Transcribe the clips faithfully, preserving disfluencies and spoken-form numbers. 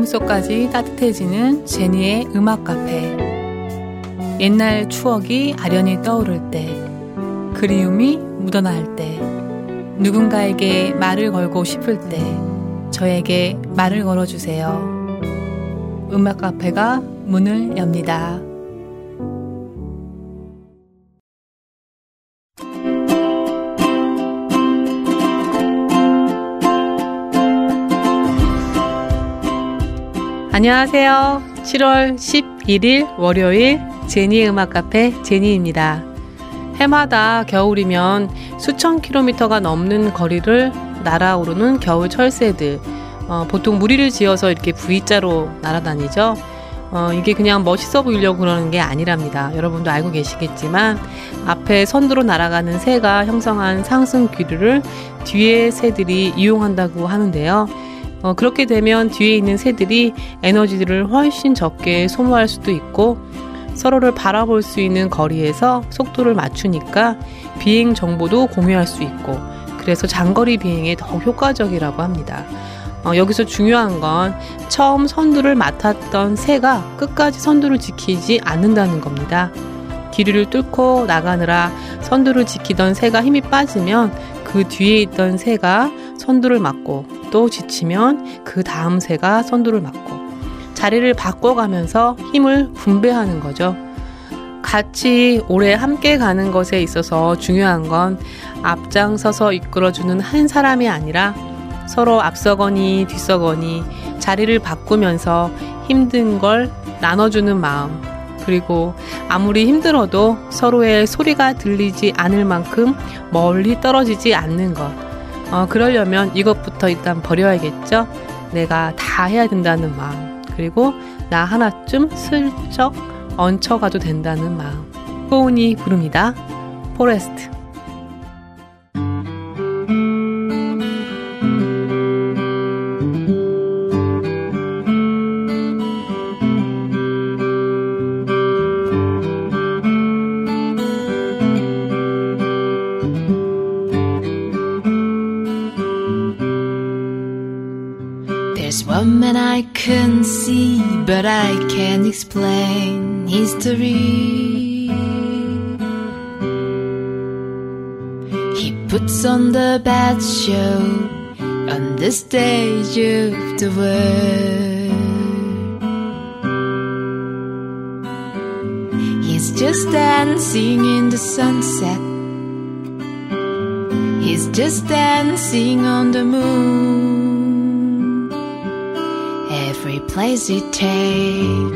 마음속까지 따뜻해지는 제니의 음악 카페. 옛날 추억이 아련히 떠오를 때, 그리움이 묻어나올 때, 누군가에게 말을 걸고 싶을 때 저에게 말을 걸어주세요. 음악 카페가 문을 엽니다. 안녕하세요. 칠월 십일일 월요일 제니의 음악 카페 제니입니다. 해마다 겨울이면 수천 킬로미터가 넘는 거리를 날아오르는 겨울 철새들, 어, 보통 무리를 지어서 이렇게 V자로 날아다니죠. 어, 이게 그냥 멋있어 보이려고 그러는 게 아니랍니다. 여러분도 알고 계시겠지만 앞에 선두로 날아가는 새가 형성한 상승 기류를 뒤에 새들이 이용한다고 하는데요. 어, 그렇게 되면 뒤에 있는 새들이 에너지들을 훨씬 적게 소모할 수도 있고, 서로를 바라볼 수 있는 거리에서 속도를 맞추니까 비행 정보도 공유할 수 있고, 그래서 장거리 비행에 더 효과적이라고 합니다. 어, 여기서 중요한 건 처음 선두를 맡았던 새가 끝까지 선두를 지키지 않는다는 겁니다. 길이를 뚫고 나가느라 선두를 지키던 새가 힘이 빠지면 그 뒤에 있던 새가 선두를 맡고, 또 지치면 그 다음 새가 선두를 맡고 자리를 바꿔가면서 힘을 분배하는 거죠. 같이 오래 함께 가는 것에 있어서 중요한 건 앞장서서 이끌어주는 한 사람이 아니라 서로 앞서거니 뒤서거니 자리를 바꾸면서 힘든 걸 나눠주는 마음, 그리고 아무리 힘들어도 서로의 소리가 들리지 않을 만큼 멀리 떨어지지 않는 것. 어, 그러려면 이것부터 일단 버려야겠죠? 내가 다 해야 된다는 마음, 그리고 나 하나쯤 슬쩍 얹혀가도 된다는 마음. 호은이 부릅니다. 포레스트. One man I can see, but I can't explain history. He puts on the bad show on the stage of the world. He's just dancing in the sunset. He's just dancing on the moon. Every place he takes,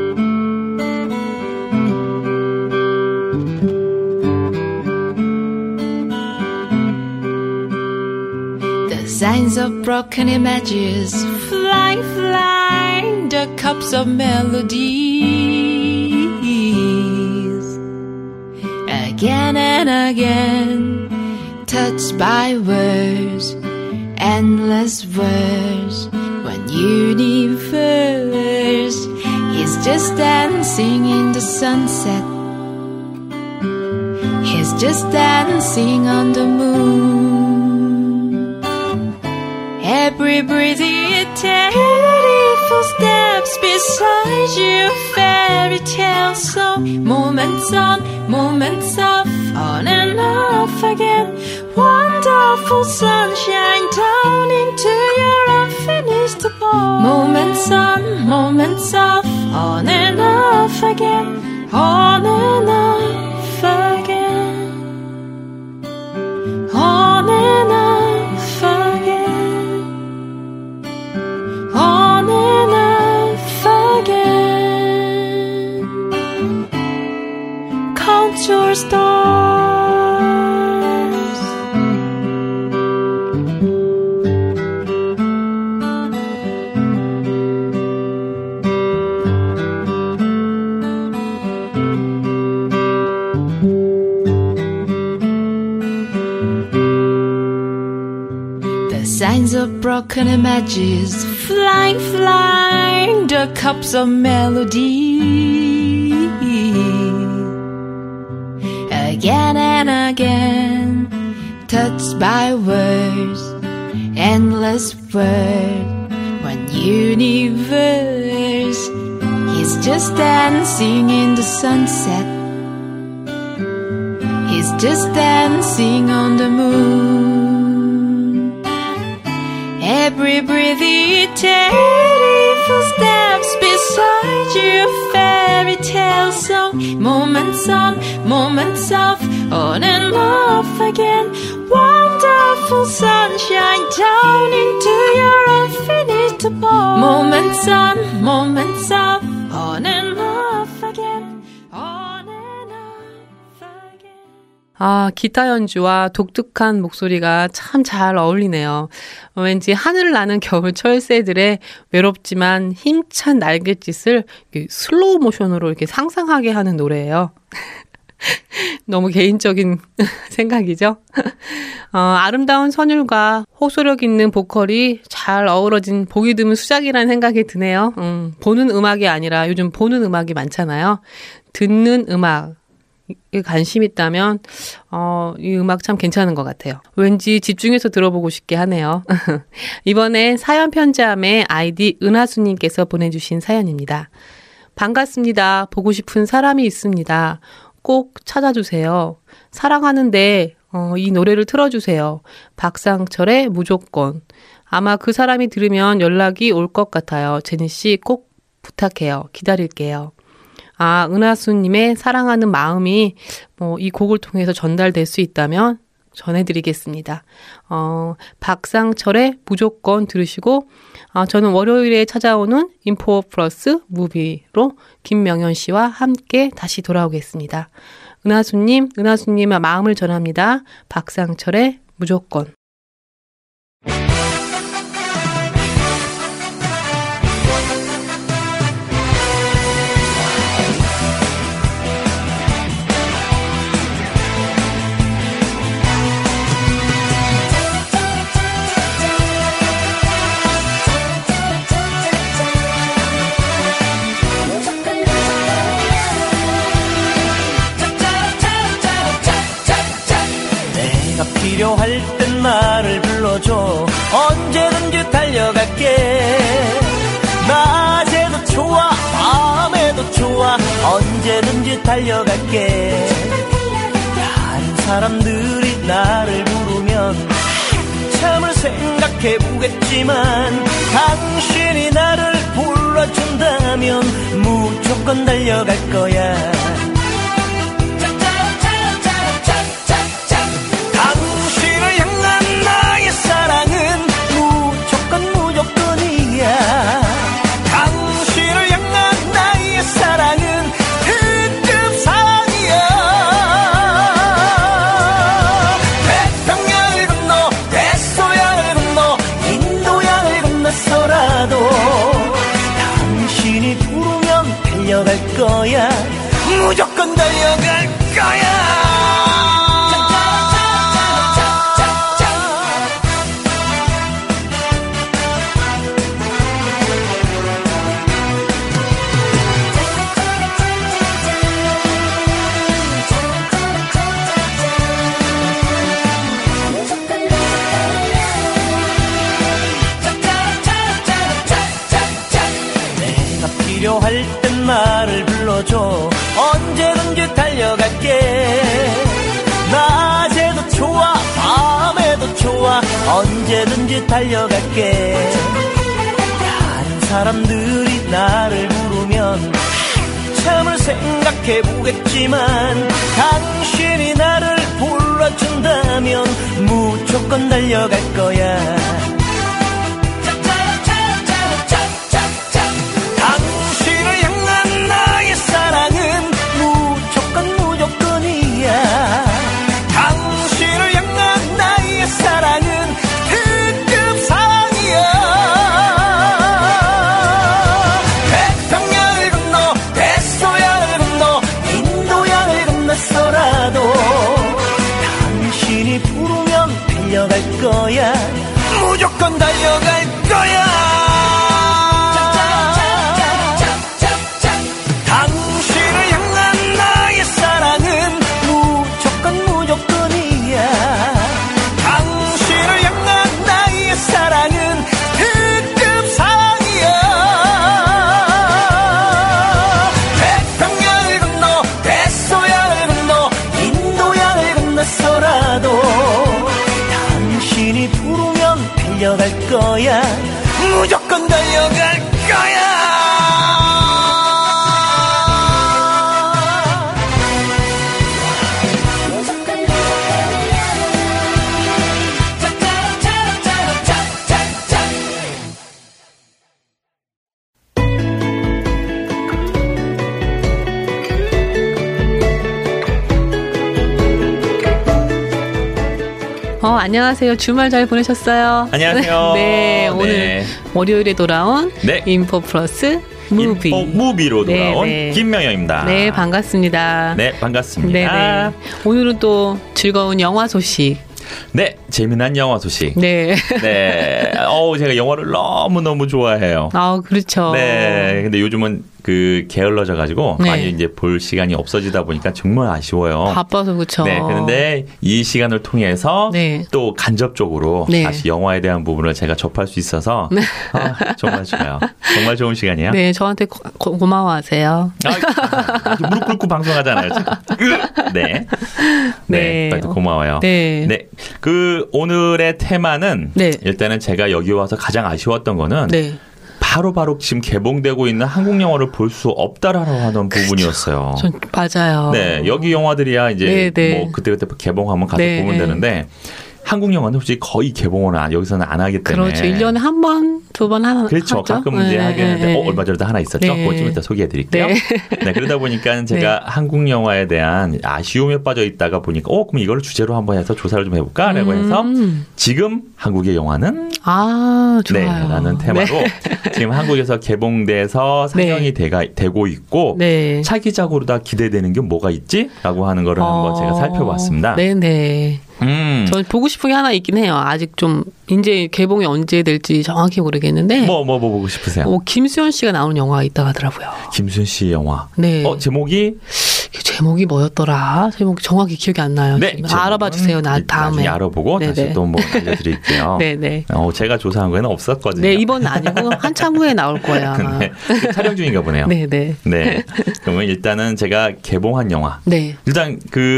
the signs of broken images fly, fly, the cups of melodies. Again and again, touched by words, endless words. Universe, he's just dancing in the sunset. He's just dancing on the moon. Every breath he takes, beautiful steps beside you, fairy tale song. Moments on, moments off, on and off again. Wonderful sunshine down into your unfinished ball. Moments on, moments off, on and off again, on and off again, on and off again, on and off again. Count your stars. Signs of broken images flying, flying, the cups of melody. Again and again, touched by words, endless words. When universe. He's just dancing in the sunset. He's just dancing on the moon. Every breathy teddy footsteps beside you, fairy tale song. Moments on, moments off, on and off again. Wonderful sunshine down into your unfinished ball. Moments on, moments off, on and off again. On and off again. 아, 기타 연주와 독특한 목소리가 참 잘 어울리네요. 왠지 하늘 나는 겨울 철새들의 외롭지만 힘찬 날갯짓을 슬로우 모션으로 이렇게 상상하게 하는 노래예요. 너무 개인적인 생각이죠. 어, 아름다운 선율과 호소력 있는 보컬이 잘 어우러진 보기 드문 수작이라는 생각이 드네요. 음, 보는 음악이 아니라 요즘 보는 음악이 많잖아요. 듣는 음악. 관심 있다면 어, 이 음악 참 괜찮은 것 같아요. 왠지 집중해서 들어보고 싶게 하네요. 이번엔 사연 편지함의 아이디 은하수님께서 보내주신 사연입니다. 반갑습니다. 보고 싶은 사람이 있습니다. 꼭 찾아주세요. 사랑하는데 어, 이 노래를 틀어주세요. 박상철의 무조건. 아마 그 사람이 들으면 연락이 올 것 같아요. 제니씨 꼭 부탁해요. 기다릴게요. 아, 은하수님의 사랑하는 마음이 뭐 이 곡을 통해서 전달될 수 있다면 전해드리겠습니다. 어, 박상철의 무조건 들으시고 어, 저는 월요일에 찾아오는 인포 플러스 무비로 김명현 씨와 함께 다시 돌아오겠습니다. 은하수님, 은하수님의 마음을 전합니다. 박상철의 무조건. 필요할 땐 나를 불러줘. 언제든지 달려갈게. 낮에도 좋아 밤에도 좋아 언제든지 달려갈게. 다른 사람들이 나를 부르면 참을 생각해보겠지만 당신이 나를 불러준다면 무조건 달려갈 거야. 당신을 향한 나의 사랑은 특급 사랑이야. 태평양을 건너 대서양을 건너 인도양을 건너서라도 당신이 부르면 달려갈 거야. 무조건 달려갈 거야. 필요할 땐 나를 불러줘. 언제든지 달려갈게. 낮에도 좋아 밤에도 좋아 언제든지 달려갈게. 다른 사람들이 나를 부르면 참을 생각해보겠지만 당신이 나를 불러준다면 무조건 달려갈 거야. 당신을 향한 나의 사랑은 특급 사랑이야. 태평양을 건너 대서양을 건너 인도양을 건너서라도 당신이 부르면 달려갈 거야. 무조건 어, 안녕하세요. 주말 잘 보내셨어요? 안녕하세요. 네, 오늘 네. 월요일에 돌아온 네. 인포 플러스 무비. 인포 무비로 돌아온 네, 네. 김명영입니다. 네, 반갑습니다. 네, 반갑습니다. 네, 네. 오늘은 또 즐거운 영화 소식. 네, 재미난 영화 소식. 네. 네. 어우, 제가 영화를 너무너무 좋아해요. 아, 그렇죠. 네. 근데 요즘은 그 게을러져 가지고 네. 많이 이제 볼 시간이 없어지다 보니까 정말 아쉬워요. 바빠서 그렇죠. 네. 그런데 이 시간을 통해서 네. 또 간접적으로 네. 다시 영화에 대한 부분을 제가 접할 수 있어서 네. 아, 정말 좋아요. 정말 좋은 시간이에요. 네, 저한테 고, 고, 고마워하세요. 아, 무릎 꿇고 방송하잖아요. 제가. 네. 네. 네. 고마워요. 네. 네. 그 오늘의 테마는 네. 일단은 제가 여기 와서 가장 아쉬웠던 거는 네. 바로바로 바로 지금 개봉되고 있는 한국 영화를 볼 수 없다라고 하던 부분이었어요. 전 맞아요. 네. 여기 영화들이야 이제 네, 네. 뭐 그때그때 개봉하면 가서 네, 보면 네. 되는데 한국 영화는 솔직히 거의 개봉을 안, 여기서는 안 하기 때문에. 그렇죠. 일 년에 한 번, 두 번 하나 그렇죠. 하죠? 가끔 이제 네, 하긴 하는데 네. 어, 얼마 전에도 하나 있었죠. 네. 그거 좀 이따 소개해드릴게요. 네. 네. 그러다 보니까 제가 네. 한국 영화에 대한 아쉬움에 빠져 있다가 보니까 어 그럼 이걸 주제로 한번 해서 조사를 좀 해볼까라고 해서 음. 지금 한국의 영화는 아, 좋아요. 네, 라는 테마로 네. 지금 한국에서 개봉돼서 상영이 네. 돼가, 되고 있고 네. 차기작으로 다 기대되는 게 뭐가 있지? 라고 하는 거를 한번 제가 살펴봤습니다. 네네. 음. 전 보고 싶은 게 하나 있긴 해요. 아직 좀 이제 개봉이 언제 될지 정확히 모르겠는데. 뭐, 뭐, 뭐 보고 싶으세요? 어, 김수현 씨가 나오는 영화가 있다고 하더라고요. 김수현 씨 영화. 네. 어, 제목이? 제목이 뭐였더라? 제목이 정확히 기억이 안 나요. 네. 지금. 알아봐 주세요. 나 다음에. 나중에 알아보고 네네. 다시 또 뭐 알려드릴게요. 네네. 어, 제가 조사한 거에는 없었거든요. 네, 이번 아니고 한참 후에 나올 거예요. 아마. 네. 촬영 중인가 보네요. 네네. 네. 그러면 일단은 제가 개봉한 영화. 네. 일단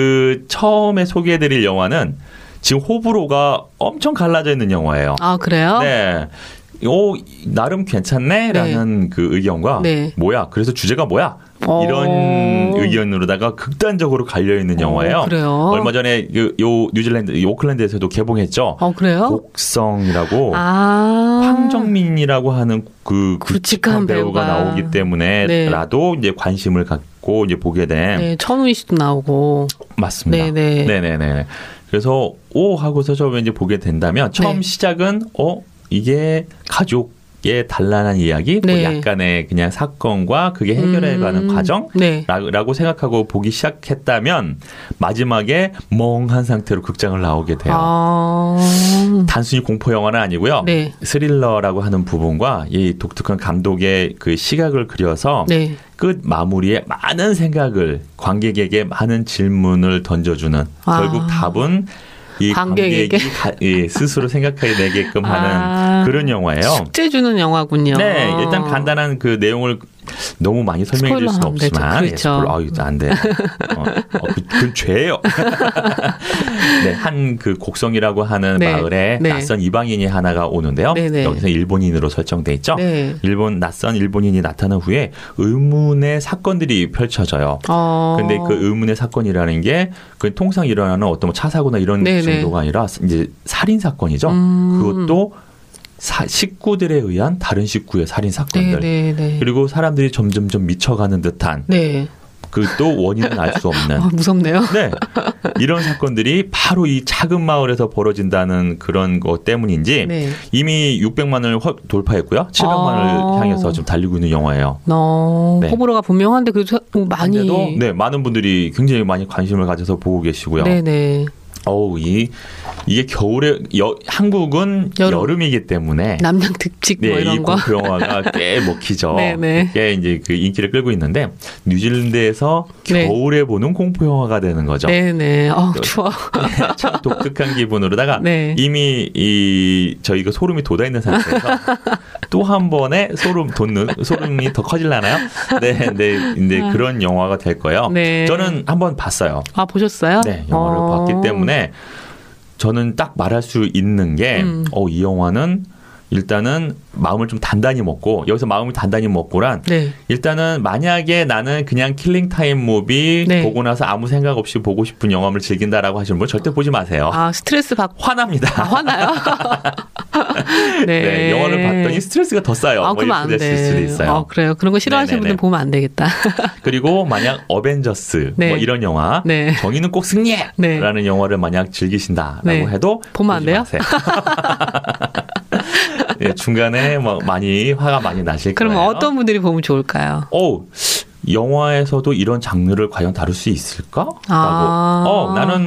그 처음에 소개해드릴 영화는 지금 호불호가 엄청 갈라져 있는 영화예요. 아, 그래요? 네. 오, 나름 괜찮네라는 네. 그 의견과 네. 뭐야? 그래서 주제가 뭐야? 어. 이런 의견으로다가 극단적으로 갈려 있는 영화예요. 어, 그래요? 얼마 전에 요, 요 뉴질랜드 요 오클랜드에서도 개봉했죠. 어, 그래요? 곡성이라고 아. 황정민이라고 하는 그 굵직한 굵직한 배우가 배우가. 나오기 때문에라도 이제 관심을 갖고 이제 보게 된 네, 천우희 씨도 나오고. 맞습니다. 네네. 네네네. 그래서 오 하고서 처음에 이제 보게 된다면 처음 네. 시작은 어 이게 가족의 단란한 이야기, 네. 뭐 약간의 그냥 사건과 그게 해결해가는 음, 과정. 네. 라고 생각하고 보기 시작했다면 마지막에 멍한 상태로 극장을 나오게 돼요. 아. 단순히 공포 영화는 아니고요. 네. 스릴러라고 하는 부분과 이 독특한 감독의 그 시각을 그려서 네. 끝 마무리에 많은 생각을 관객에게 많은 질문을 던져주는 아. 결국 답은 이 관객에게? 관객이 가, 예, 스스로 생각하게 되게끔 하는 아. 그런 영화예요. 숙제 주는 영화군요. 네, 일단 간단한 그 내용을 너무 많이 설명해 줄 수는 스포일러 하면 되죠. 없지만 그렇죠. 예, 스포일러, 아유, 안 돼. 어, 어, 그, 그건 죄예요. 네, 한 그 곡성이라고 하는 네. 마을에 네. 낯선 이방인이 하나가 오는데요. 네네. 여기서 일본인으로 설정돼 있죠. 네. 일본 낯선 일본인이 나타난 후에 의문의 사건들이 펼쳐져요. 어. 근데 그 의문의 사건이라는 게 그 통상 일어나는 어떤 뭐 차 사고나 이런 네네. 정도가 아니라 이제 살인 사건이죠. 음. 그것도 사, 식구들에 의한 다른 식구의 살인 사건들. 네, 네, 네. 그리고 사람들이 점점점 미쳐가는 듯한 네. 그 또 원인은 알 수 없는. 아, 무섭네요. 네. 이런 사건들이 바로 이 작은 마을에서 벌어진다는 그런 것 때문인지 네. 이미 육백만을 돌파했고요. 칠백만을 아. 향해서 지금 달리고 있는 영화예요. 어, 네. 호불호가 분명한데 그래도 많이. 근데도 네, 많은 분들이 굉장히 많이 관심을 가져서 보고 계시고요. 네네. 어우, 이 이게 겨울에 여, 한국은 여름. 여름. 이기 때문에 남양 특집 뭐 네, 이 이런 거. 공포 영화가 꽤 먹히죠. 네네. 꽤 이제 그 인기를 끌고 있는데 뉴질랜드에서 네. 겨울에 보는 공포 영화가 되는 거죠. 네네. 어, 추워. 참 독특한 기분으로다가 네. 이미 이 저희가 소름이 돋아 있는 상태에서 또 한 번에 소름 돋는 소름이 더 커질라나요? 네, 네, 근데 아. 그런 영화가 될 거예요. 네. 저는 한번 봤어요. 아, 보셨어요? 네, 영화를 어. 봤기 때문에 저는 딱 말할 수 있는 게, 음. 어, 이 영화는 일단은 마음을 좀 단단히 먹고, 여기서 마음을 단단히 먹고란 네. 일단은 만약에 나는 그냥 킬링 타임 무비 네. 보고 나서 아무 생각 없이 보고 싶은 영화를 즐긴다라고 하시는 분 절대 보지 마세요. 아, 스트레스 받고 화납니다. 아, 화나요? 네. 네, 영화를 봤더니 스트레스가 더 쌓여. 아, 뭐 그러면 안 이렇게 됐을 수도 돼. 있어요. 아, 그래요. 그런 거 싫어하시는 네네네. 분들 보면 안 되겠다. 그리고 만약 어벤져스 네. 뭐 이런 영화, 네. 정의는 꼭 승리해라는 네. 영화를 만약 즐기신다라고 네. 해도 보면 안 보지 돼요? 마세요. 네, 중간에 뭐 많이 화가 많이 나실 그러면 거예요. 어떤 분들이 보면 좋을까요? 오, 영화에서도 이런 장르를 과연 다룰 수 있을까? 아. 라고. 어, 나는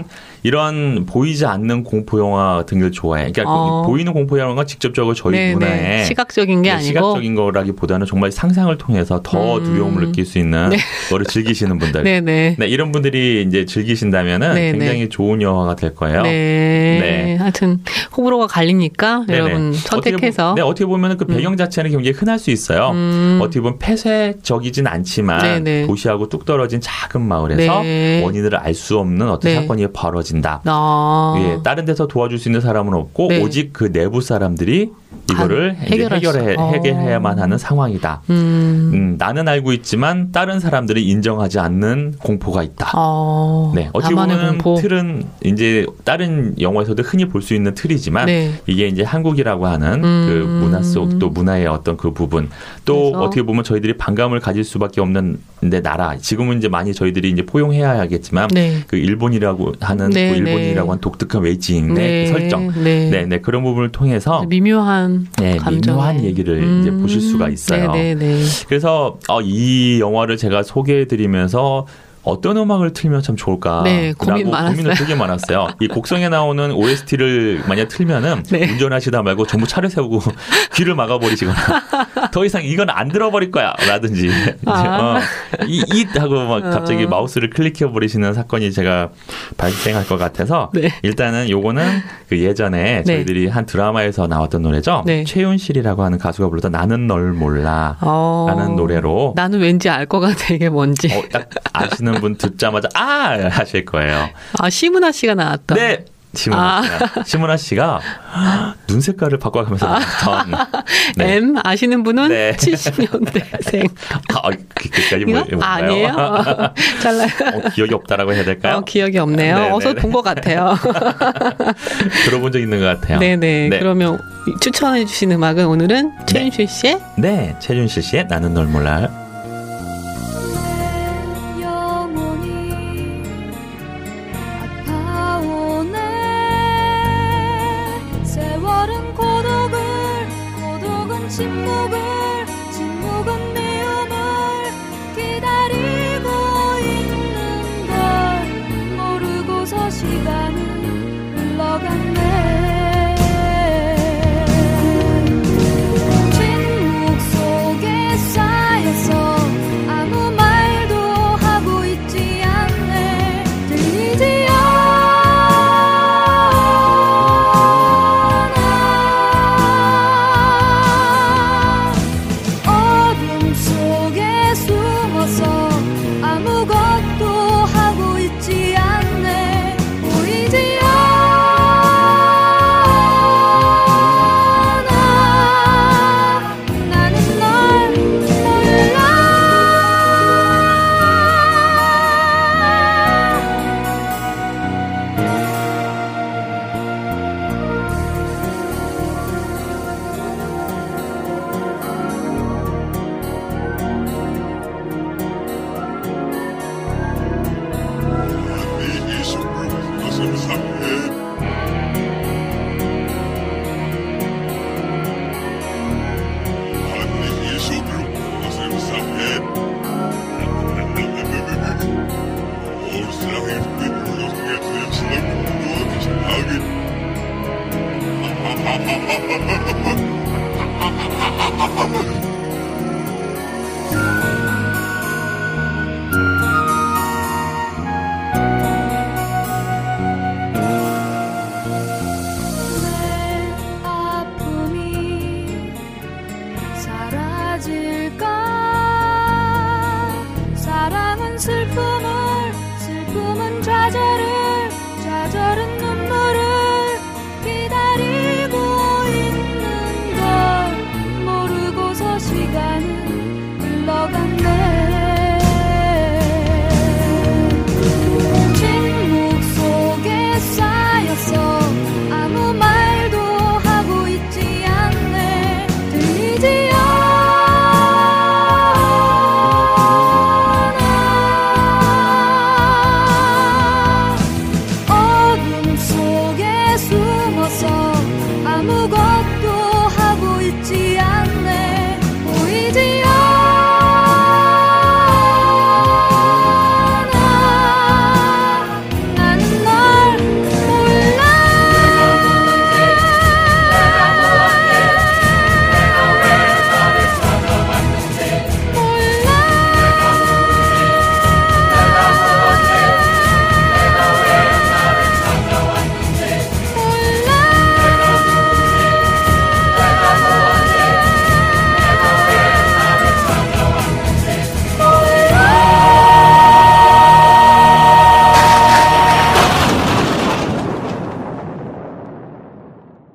이런 보이지 않는 공포 영화 같은 걸 좋아해. 그러니까 어. 보이는 공포 영화가 직접적으로 저희 네네. 문화에 시각적인 게 네, 아니고 시각적인 거라기보다는 정말 상상을 통해서 더 음. 두려움을 느낄 수 있는 네. 거를 즐기시는 분들. 네네. 네, 이런 분들이 이제 즐기신다면은 네네. 굉장히 좋은 영화가 될 거예요. 네. 네. 하여튼 호불호가 갈리니까 네네. 여러분 선택해서. 어떻게, 보, 네, 어떻게 보면 그 배경 자체는 굉장히 흔할 수 있어요. 음. 어떻게 보면 폐쇄적이진 않지만 네네. 도시하고 뚝 떨어진 작은 마을에서 네. 원인을 알 수 없는 어떤 네. 사건이 벌어진다. 아. 예, 다른 데서 도와줄 수 있는 사람은 없고 네. 오직 그 내부 사람들이 이거를 아, 이제 해결할 수- 해결해, 어. 해결해야만 하는 상황이다. 음. 음, 나는 알고 있지만 다른 사람들이 인정하지 않는 공포가 있다. 어. 네, 어찌 나만의 보면 공포. 틀은 이제 다른 영화에서도 흔히 볼 수 있는 틀이지만 네. 이게 이제 한국이라고 하는 음. 그 문화 속 또 문화의 어떤 그 부분 또 그래서. 어떻게 보면 저희들이 반감을 가질 수밖에 없는 데 나라 지금은 이제 많이 저희들이 이제 포용해야 하겠지만 네. 그 일본이라고 하는 네, 그 일본이라고 네. 하는 독특한 웨이징의 네. 그 설정 네. 네, 네 그런 부분을 통해서 미묘한 네, 감정. 미묘한 얘기를 이제 보실 수가 있어요. 네, 네, 네. 그래서 어, 이 영화를 제가 소개해드리면서 어떤 음악을 틀면 참 좋을까? 네, 고민 많았어요. 고민을 되게 많았어요. 이 곡성에 나오는 오에스티를 만약 틀면은 네. 운전하시다 말고 전부 차를 세우고 귀를 막아버리시거나 더 이상 이건 안 들어버릴 거야 라든지 아. 어, 이, 이 하고 막 갑자기 어. 마우스를 클릭해버리시는 사건이 제가 발생할 것 같아서 네. 일단은 요거는 그 예전에 네. 저희들이 한 드라마에서 나왔던 노래죠. 네. 최윤실이라고 하는 가수가 불렀던 나는 널 몰라 어. 라는 노래로 나는 왠지 알 것 같아 이게 뭔지. 어, 딱 아시는 분 듣자마자 아 하실 거예요. 아 시문아 씨가 나왔던. 네. 시문아 아. 씨가 시문아 씨가 눈 색깔을 바꿔가면서 나왔던 네. M 아시는 분은 네. 칠십 년대생. 아, 그- 그까지 이거 뭐- 뭔가요? 아니에요? 어, 잘나요? 어, 기억이 없다라고 해야 될까요? 어, 기억이 없네요. 네, 어서 네, 본 것 같아요. 들어본 적 있는 것 같아요. 네네. 네. 그러면 추천해 주신 음악은 오늘은 최윤실 씨의 네, 최준실 씨의 나는 널 몰라. 영원히 아파오네. 세월은 고독을 고독은 침묵을 침묵은 미움을 기다리고 있는 걸 모르고서 시간은 흘러갔네. 침묵 속에 쌓여서 아무 말도 하고 있지 않네. 들리지 않아. 어둠 속에 숨어서 아무것도 하고 있지 않네. 보이지 않아. 나는 널 내 아픔이 사라질까. 사랑은 슬픔을 슬픔은 좌절을 좌절은 눈물을 기다리고 있는 걸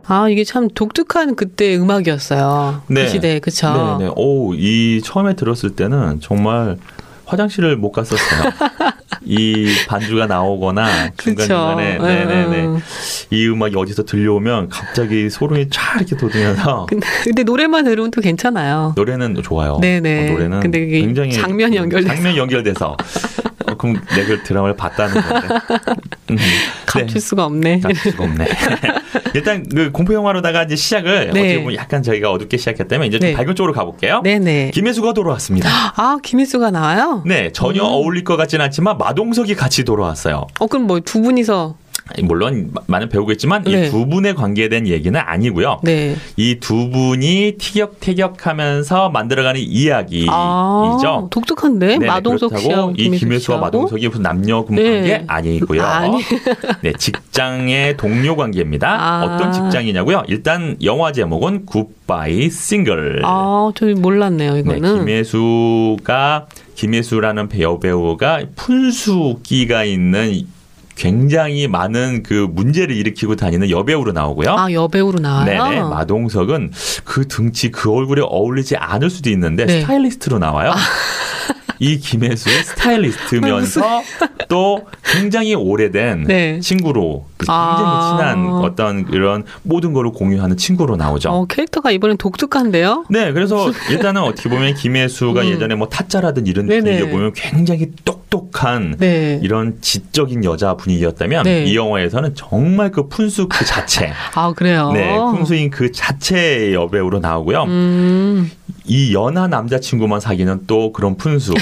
아, 이게 참 독특한 그때 음악이었어요. 네. 그 시대에, 그쵸? 네, 네. 오, 이 처음에 들었을 때는 정말 화장실을 못 갔었어요. 이 반주가 나오거나 중간중간에 그쵸. 네네네. 음. 이 음악이 어디서 들려오면 갑자기 소름이 쫙 이렇게 돋으면서 근데, 근데 노래만 들으면 또 괜찮아요. 노래는 좋아요. 네네. 어, 노래는 근데 그게 굉장히 장면이 연결돼서. 장면이 연결돼서 어, 그럼 내가 그 드라마를 봤다는 건데 음, 감출 네. 수가 없네. 감출 수가 없네. 일단 그 공포 영화로다가 이제 시작을 네. 어떻게 보면 약간 저희가 어둡게 시작했다면 이제 좀 네. 밝은 쪽으로 가볼게요. 네네. 김혜수가 돌아왔습니다. 아, 김혜수가 나와요? 네, 전혀 음. 어울릴 것 같지는 않지만 마동석이 같이 돌아왔어요. 어, 그럼 뭐 두 분이서. 물론 많은 배우겠지만 네. 이 두 분에 관계된 얘기는 아니고요. 네. 이 두 분이 티격태격하면서 만들어가는 이야기이죠. 아, 독특한데? 네, 마동석 그렇다고 씨하고 이 김혜수 김혜수와 씨하고? 마동석이 무슨 남녀 관계 네. 아니고요. 아니. 네, 직장의 동료 관계입니다. 아. 어떤 직장이냐고요? 일단 영화 제목은 굿바이 싱글. 아, 저 몰랐네요, 네, 이거는. 김혜수가 김혜수라는 배우 배우가 푼수기가 있는 굉장히 많은 그 문제를 일으키고 다니는 여배우로 나오고요. 아, 여배우로 나와요? 네네. 마동석은 그 등치, 그 얼굴에 어울리지 않을 수도 있는데 네. 스타일리스트로 나와요. 이 김혜수의 스타일리스트면서 또 굉장히 오래된 네. 친구로 굉장히 아. 친한 어떤 이런 모든 거를 공유하는 친구로 나오죠. 어, 캐릭터가 이번엔 독특한데요? 네, 그래서 일단은 어떻게 보면 김혜수가 음. 예전에 뭐 타짜라든 이런 네네. 분위기 보면 굉장히 똑똑한 네. 이런 지적인 여자 분위기였다면 네. 이 영화에서는 정말 그 푼수 그 자체, 아, 그래요? 네, 푼수인 그 자체의 여배우로 나오고요. 음. 이 연하 남자친구만 사귀는 또 그런 푼수.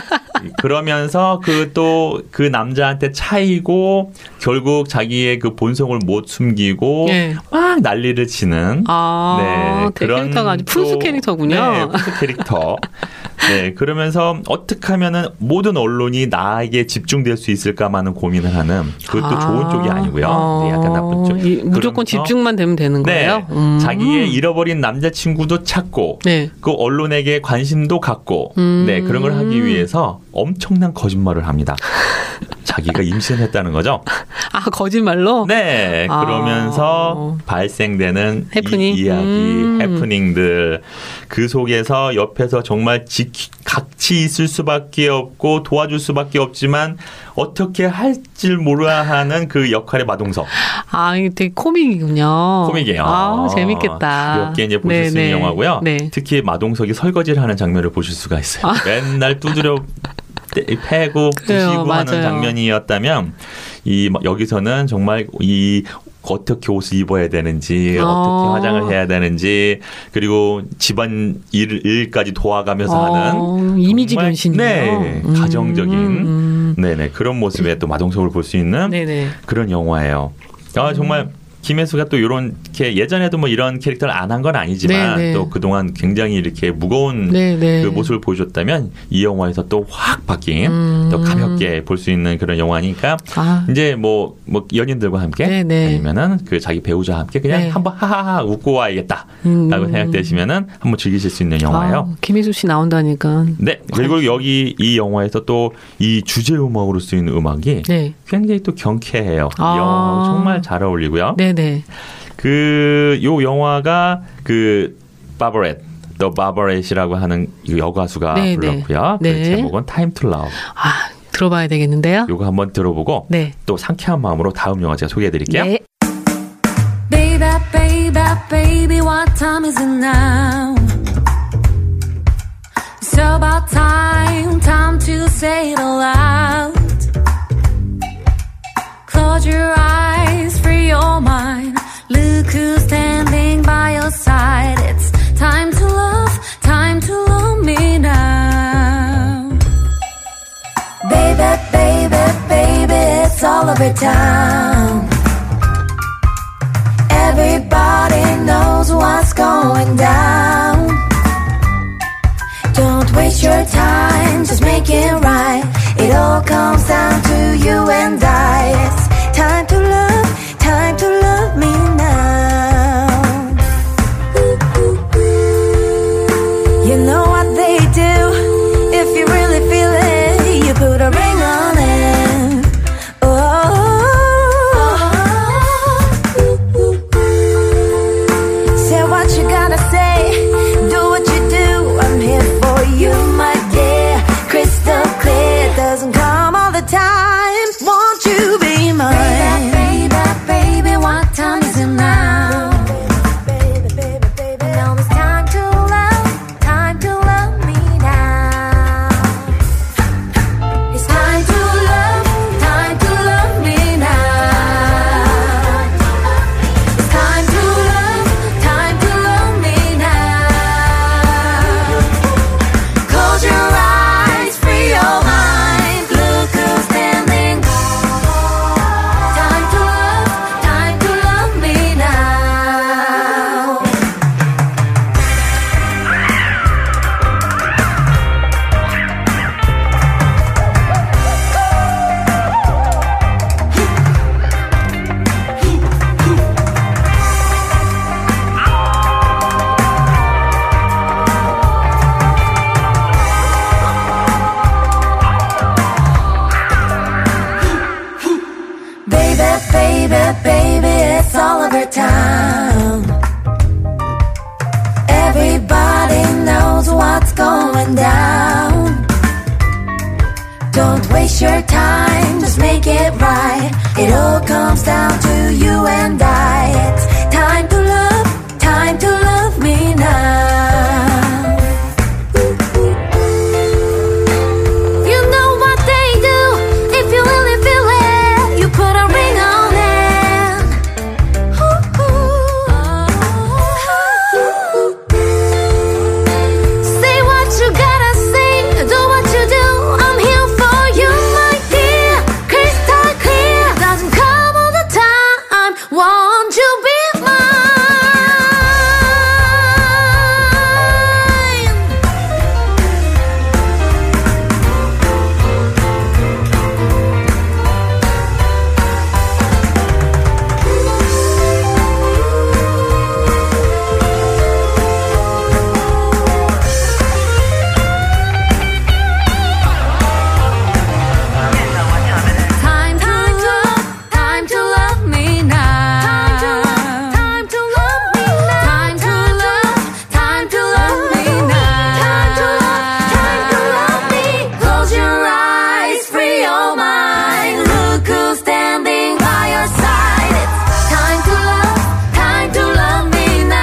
그러면서 그 또 그 남자한테 차이고 결국 자기의 그 본성을 못 숨기고 네. 막 난리를 치는 아, 네, 대 캐릭터가 아주 푼수 또- 캐릭터군요. 네, 푼수 캐릭터. 네, 그러면서 어떻게 하면은 모든 언론이 나에게 집중될 수 있을까만은 고민을 하는 그것도 아, 좋은 쪽이 아니고요. 어, 네, 약간 나쁜 쪽. 이, 무조건 그러면서 집중만 되면 되는 네, 거예요? 음. 자기의 잃어버린 남자친구도 찾고 네. 그 언론에게 관심도 갖고 음. 네, 그런 걸 하기 위해서 엄청난 거짓말을 합니다. 자기가 임신했다는 거죠. 아, 거짓말로? 네, 아. 그러면서 발생되는 해프닝? 이 이야기, 음. 해프닝들 그 속에서 옆에서 정말 지키, 같이 있을 수밖에 없고 도와줄 수밖에 없지만 어떻게 할지 몰라 하는 그 역할의 마동석. 아, 이게 되게 코믹이군요. 코믹이에요. 아, 재밌겠다. 가볍게 이제 보실 네, 수 있는 네. 영화고요. 네. 특히 마동석이 설거지를 하는 장면을 보실 수가 있어요. 맨날 두드려 떼- 패고 그래요, 부시고 하는 맞아요. 장면이었다면 이 뭐 여기서는 정말 이 어떻게 옷을 입어야 되는지, 아. 어떻게 화장을 해야 되는지, 그리고 집안 일, 일까지 도와가면서 어, 하는 이미지 정말, 변신이요. 네, 음, 가정적인 음. 네네 그런 모습에 또 마동석을 볼 수 있는 네네. 그런 영화예요. 아 정말 김혜수가 또 이렇게 예전에도 뭐 이런 캐릭터를 안 한 건 아니지만 네네. 또 그동안 굉장히 이렇게 무거운 네네. 그 모습을 보여줬다면 이 영화에서 또 확 바뀐 음. 또 가볍게 볼 수 있는 그런 영화니까 아, 이제 뭐, 뭐 연인들과 함께 네네. 아니면은 그 자기 배우자와 함께 그냥 네. 한번 하하하 웃고 와야겠다라고 음. 생각되시면은 한번 즐기실 수 있는 영화예요. 아, 김혜수 씨 나온다니까. 네. 그리고 여기 이 영화에서 또 이 주제 음악으로 쓰이는 음악이 네. 굉장히 또 경쾌해요. 아. 이 영화하고 정말 잘 어울리고요. 네네. 그, 요 영화가 그, 바버렛, 더 바버렛이라고 하는 이 여가수가 네, 불렀고요. 네. 그 네. 제목은 타임 투 러브. 아, 들어봐야 되겠는데요? 요거 한번 들어보고 네. 또 상쾌한 마음으로 다음 영화 제가 소개해 드릴게요. 네. Baby, baby, baby, what time is it now? It's about time, time to say it aloud. Close your eyes, free your mind. Look who's standing by your side. It's time to love, time to love me now. Baby, baby, baby, it's all over town. Everybody knows what's going down. Don't waste your time, just make it right. It all comes down to you and I. It's time to love, time to love me now. Ooh, ooh, ooh. You know what they do. If you really feel it, you put a ring on it. Oh, ooh, ooh, ooh. doesn't come all the time. Won't you be mine? Baby, baby, baby, what time is it now? Baby, baby, baby, now it's time to love, time to love me now. It's time to love, time to love me now. It's time to love, time to love me now. Close your eyes, free your mind. Look who's standing. Time to love, time to love me now. Baby, baby, baby, it's all over town. Everybody knows what's going down. Don't waste your time, just make it right. It all comes down to you and I. It's time to love, time to love me now. You know what they do, if you really feel it, you put a ring on it. Say what you gotta say, do what you do, I'm here for you, my dear. Crystal clear, doesn't come all the time. Won't you be mine? Time to love, time to love me now. Time to love, time to love me now. Time to love, time to love me now. Time to love, time to love me. Close your eyes, free your mind. Look who's standing by your side. It's time to love, time to love me now.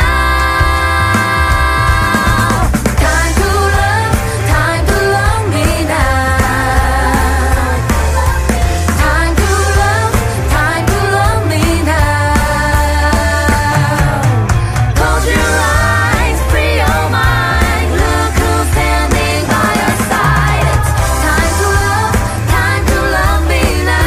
Time to love, time to love me now. Time to love, time to love me now. Close your eyes, free your mind. Look who's standing by your side. It's time to love, time to love me now.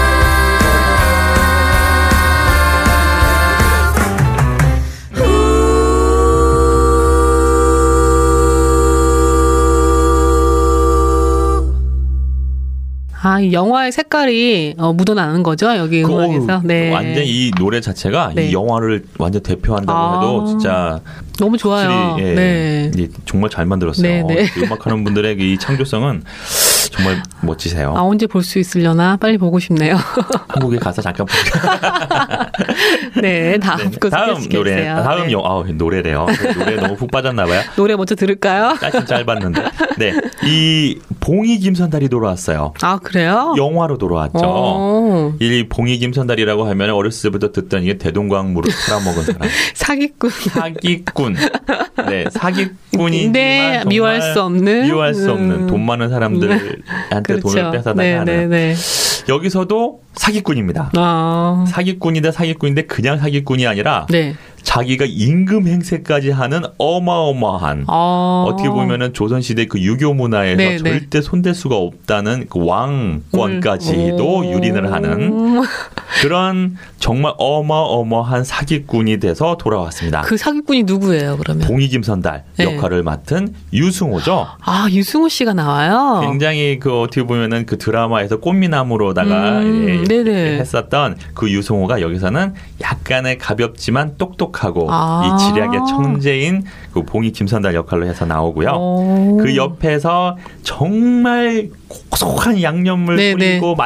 아, 이 영화의 색깔이 어, 묻어나는 거죠, 여기 그, 음악에서. 어우, 네. 완전 이 노래 자체가 네. 이 영화를 완전 대표한다고 아. 해도 진짜 너무 좋아요. 확실히, 예, 네. 예, 정말 잘 만들었어요. 네, 네. 이 음악하는 분들의 이 창조성은 정말 멋지세요. 아, 언제 볼 수 있으려나? 빨리 보고 싶네요. 한국에 가서 잠깐 볼게요. 네, 다음 거 다음 소개시켜주세요. 노래, 다음 네. 영, 아 노래래요. 노래 너무 푹 빠졌나봐요. 노래 먼저 들을까요? 짧긴 짧았는데. 네, 이 봉이 김선달이 돌아왔어요. 아, 그래요? 영화로 돌아왔죠. 어. 이 봉이 김선달이라고 하면 어렸을 때부터 듣던 이게 대동강물을 팔아먹은 사람. 사기꾼. 사기꾼. 네, 사기꾼이지만 네, 정말 미워할 수 없는. 미워할 수 없는 음. 돈 많은 사람들한테 그렇죠. 돈을 뺏어다가 네, 하는. 네, 네. 여기서도 사기꾼입니다. 아. 사기꾼이다 사기꾼인데 그냥 사기꾼이 아니라 네. 자기가 임금 행세까지 하는 어마어마한 아. 어떻게 보면은 조선시대 그 유교 문화에서 네, 절대 손댈 수가 없다는 그 왕권까지도 음. 유린을 하는 그런 정말 어마어마한 사기꾼이 돼서 돌아왔습니다. 그 사기꾼이 누구예요, 그러면? 봉이김선달 네. 역할을 맡은 유승호죠. 아, 유승호 씨가 나와요? 굉장히 그 어떻게 보면은 그 드라마에서 꽃미나무로다가 음, 예, 네네. 했었던 그 유승호가 여기서는 약간의 가볍지만 똑똑하고 아. 이 지략의 청재인 그 봉이 김선달 역할로 해서 나오고요. 오. 그 옆에서 정말 고소한 양념을 네네. 뿌리고 맛있게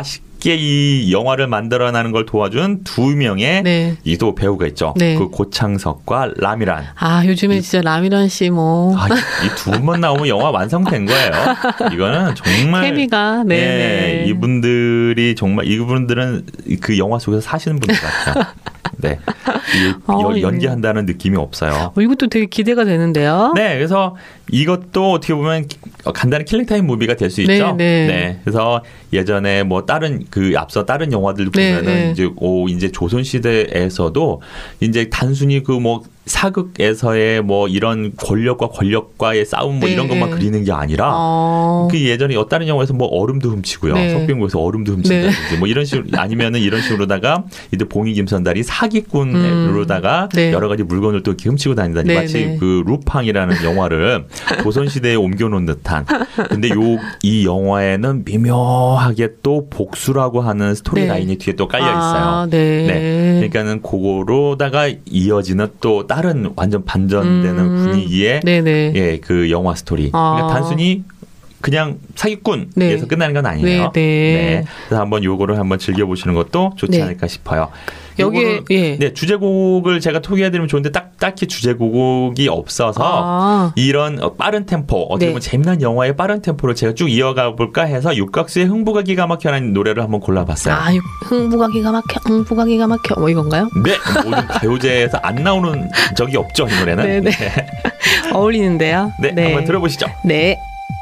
재밌게 이 영화를 만들어내는 걸 도와준 두 명의 네. 이 또 배우가 있죠. 네. 그 고창석과 라미란. 아, 요즘에 진짜 라미란 씨 뭐. 아, 이 두 분만 나오면 영화 완성된 거예요. 이거는 정말 케미가 네, 네, 네. 이분들이 정말 이분들은 그 영화 속에서 사시는 분들 같아요. 네, 이, 어, 여- 연기한다는 느낌이 없어요. 어, 이것도 되게 기대가 되는데요. 네, 그래서 이것도 어떻게 보면 간단한 킬링타임 무비가 될 수 있죠. 네, 네. 그래서 예전에 뭐 다른 그 앞서 다른 영화들 네, 보면은 네. 이제 오 이제 조선 시대에서도 이제 단순히 그 뭐 사극에서의 뭐 이런 권력과 권력과의 싸움 뭐 네, 이런 것만 네. 그리는 게 아니라 어. 그 예전에 다른 영화에서 뭐 얼음도 훔치고요. 네. 석빙고에서 얼음도 훔친다든지 뭐 이런 식으로 아니면은 이런 식으로다가 이제 봉이 김선달이 사기꾼으로다가 음. 네. 여러 가지 물건을 또 이렇게 훔치고 다니다니 네, 마치 네. 그 루팡이라는 영화를 조선 시대에 옮겨놓은 듯한. 근데 요 이 영화에는 미묘하게 또 복수라고 하는 스토리 네. 라인이 뒤에 또 깔려 있어요. 아, 네. 그러니까는 그거로다가 이어지는 또 다른 완전 반전되는 음. 분위기의 네네. 예, 그 영화 스토리. 그러니까 아. 단순히 그냥 사기꾼에서 네. 끝나는 건 아니에요. 네, 네. 그래서 한번 요거를 한번 즐겨보시는 것도 좋지 네. 않을까 싶어요. 여기에, 요거를- 예. 네, 주제곡을 제가 소개해드리면 좋은데 딱, 딱히 주제곡이 없어서 아. 이런 어, 빠른 템포, 어떻게 네. 보면 재미난 영화의 빠른 템포를 제가 쭉 이어가 볼까 해서 육각수의 흥부가 기가 막혀라는 노래를 한번 골라봤어요. 아, 흥부가 기가 막혀, 흥부가 기가 막혀, 뭐 이건가요? 네, 모든 가요제에서 안 나오는 적이 없죠, 이 노래는. 네네. 어울리는데요. 네, 한번 들어보시죠. 네.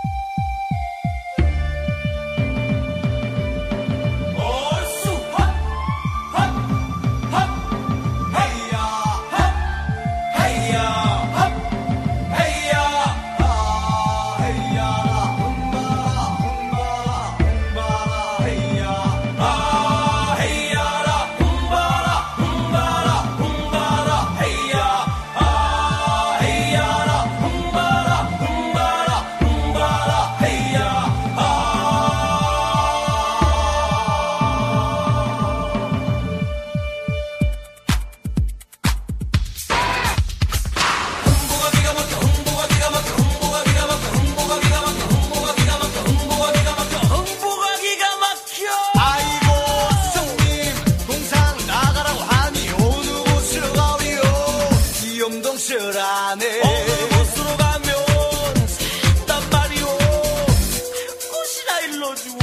흥부가 기가 막혀. 아이고 성님 동상 나가라고 하니 어느 곳으로 가오리요. 이영동실 안에 어느 곳으로 가면 있단 말이오. 꽃이나 일러주오.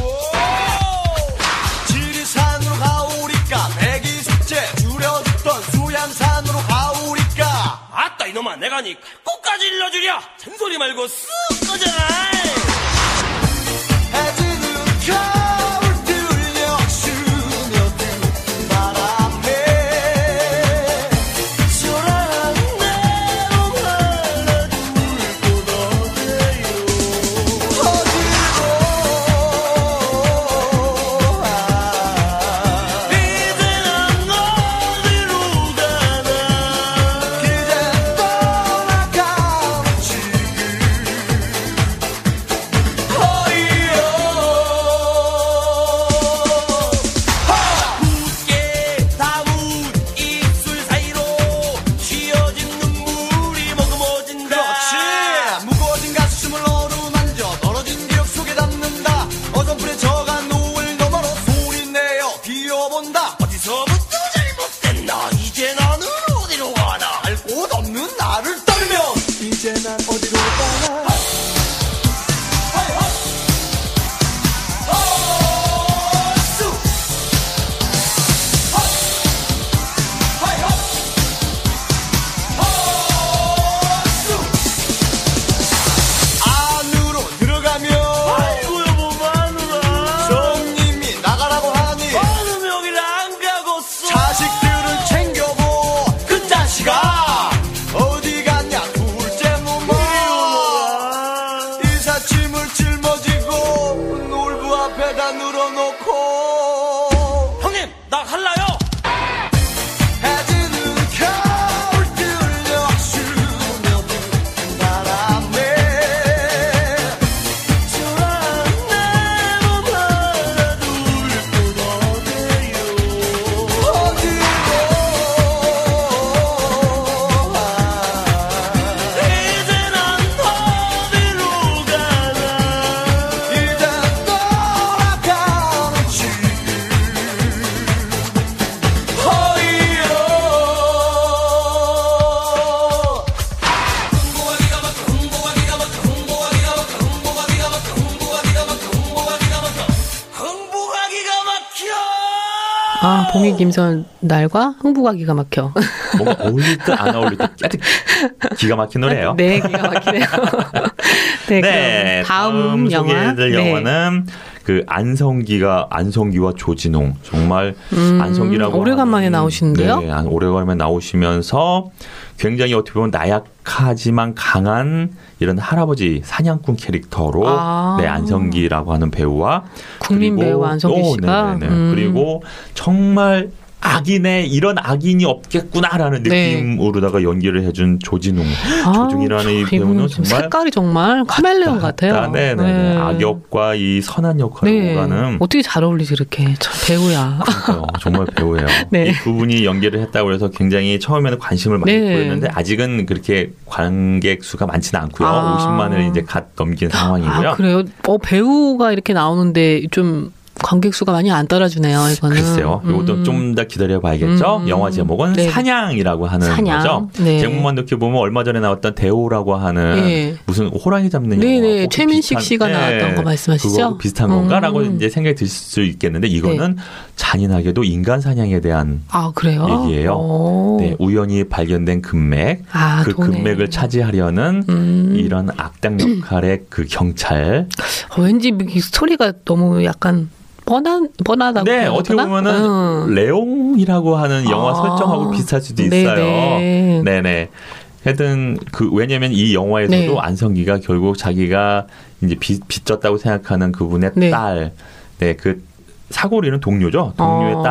지리산으로 가오리까 백이십째 줄여줬던 수양산으로 가오리까. 아따 이놈아 내가 니 꽃까지 일러주랴. 잔소리 말고 쓱 꺼져라. 해지는 겨울 들려 스며든 바람에 초라한 내몸 하나 둘곳 어때요. 어디로 가 이제 난 어디로 가나. 그대 떠나가는 굳게 담은 입술 사이로 쥐어진 눈물이 머금어진다. 그렇지. 무거워진 가슴을 어루만져 떨어진 기억 속에 담는다. 어선불에 져간 노을 너머로 소리내어 뛰어본다. 어디서부터 잘못됐나. 이제 나는 어디로 가나. 알 곳 없는 나를 떨면 이제 난 어디로 가나. 안으로 들어가면 아이고 여보 마누라 성님이 나가라고 하니 어느 명이라 안 가고서 자식들을 챙겨보. 그 자식아 어디 갔냐. 둘째 놈아 이삿짐을 짊어지고 놀부 앞에다 늘어놓고 형님 나 갈라요. 해지는 겨울 들려 스며든 바람에 초라한 내몸 하나 둘곳 어때요. 어디로 가 이제 난 어디로 가나. 이제 떠나가는 지금 아, 봉이 김선 날과 흥부가 기가 막혀. 뭔가 어울릴 듯 안 어울릴 듯 하여튼 기가 막힌 노래예요. 네, 기가 막히네요. 네, 네, 다음, 다음 영화. 소개해드릴 네. 영화는 그 안성기가 안성기와 조진웅 정말 음, 안성기라고 오래간만에 하는, 나오시는데요. 네, 오래간만에 나오시면서 굉장히 어떻게 보면 나약하지만 강한 이런 할아버지 사냥꾼 캐릭터로 아. 네, 안성기라고 하는 배우와 국민 그리고- 배우 안성기 오, 씨가 네네네. 음. 그리고 정말 악인에 이런 악인이 없겠구나라는 네. 느낌으로다가 연기를 해준 조진웅. 아, 조중이라는 이 이분은 배우는 좀 정말 색깔이 정말 카멜레온 같아요. 네네. 네. 악역과 이 선한 역할을 네. 오가는 어떻게 잘 어울리지 이렇게 참 배우야. 그러니까요. 정말 배우예요. 네. 이 두 분이 연기를 했다고 해서 굉장히 처음에는 관심을 많이 네. 보였는데 아직은 그렇게 관객 수가 많지는 않고요. 아. 오십만을 이제 갓 넘긴 상황이고요. 아, 그래요? 어, 배우가 이렇게 나오는데 좀 관객 수가 많이 안 따라주네요. 이거는. 글쎄요. 이것도 음. 좀 더 기다려봐야겠죠. 음. 영화 제목은 네. 사냥이라고 하는 사냥. 거죠. 네. 제목만 이렇게 보면 얼마 전에 나왔던 대오라고 하는 네. 무슨 호랑이 잡는 네네. 영화. 혹시 최민식 비슷한- 씨가 네. 나왔던 거 말씀하시죠? 그거 비슷한 건가라고 음. 이제 생각이 들 수 있겠는데 이거는 잔인하게도 인간 사냥에 대한 아, 그래요? 얘기예요. 오. 네, 우연히 발견된 금맥, 아, 그 도네. 금맥을 차지하려는 음. 이런 악당 역할의 그 경찰. 어, 왠지 이 스토리가 너무 약간 뻔한, 뻔하다고. 네, 해야 어떻게 되나? 보면은 음. 레옹이라고 하는 영화 아. 설정하고 비슷할 수도 네네. 있어요. 네네. 하여튼 그 왜냐면 이 영화에서도 네. 안성기가 결국 자기가 이제 빚, 빚졌다고 생각하는 그분의 네. 딸, 네, 그 사고리는 동료죠. 동료의 어.